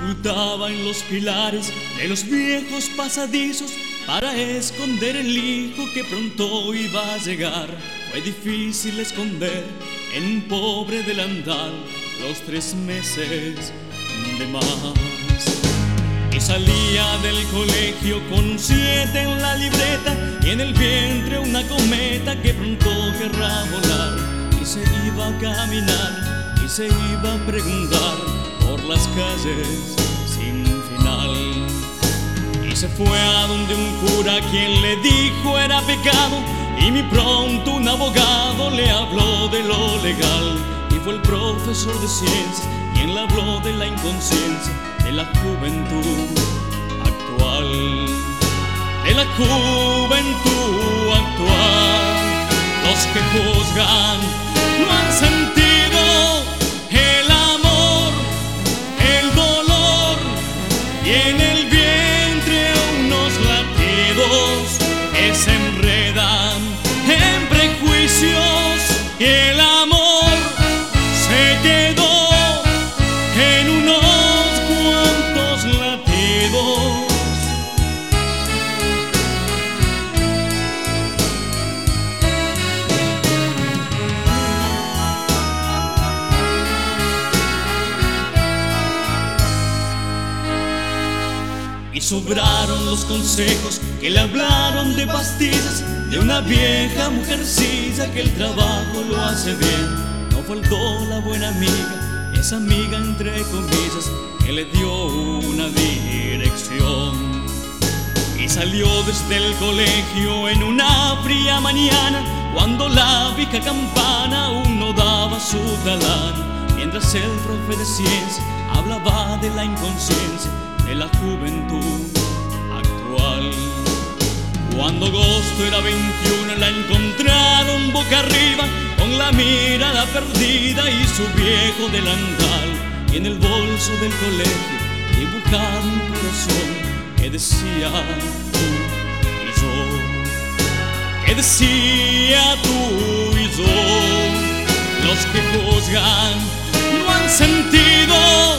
ocultaba en los pilares de los viejos pasadizos para esconder el hijo que pronto iba a llegar. Fue difícil esconder en un pobre delantal los 3 meses de más. Y salía del colegio con un 7 en la libreta y en el vientre una cometa que pronto querrá volar. Y se iba a caminar y se iba a preguntar por las calles sin final. Y se fue a donde un cura quien le dijo era pecado, y muy pronto un abogado le habló de lo legal. Y fue el profesor de ciencias quien le habló de la inconsciencia de la juventud actual, de la juventud actual. Los que juzgan no han sentido el amor, el dolor, y en el vientre unos latidos que se enredan en prejuicios, y el amor se quedó en unos cuantos latidos. Y sobraron los consejos que le hablaron de pastillas, de una vieja mujercilla que el trabajo lo hace bien. No faltó la buena amiga, esa amiga entre comillas, que le dio una dirección. Y salió desde el colegio en una fría mañana, cuando la vieja campana aún no daba su talán, mientras el profe de ciencia hablaba de la inconsciencia de la juventud actual. Cuando agosto era 21 la encontraron boca arriba, con la mirada perdida y su viejo delantal, y en el bolso del colegio dibujaba un corazón que decía tú y yo, que decía tú y yo. Los que juzgan no han sentido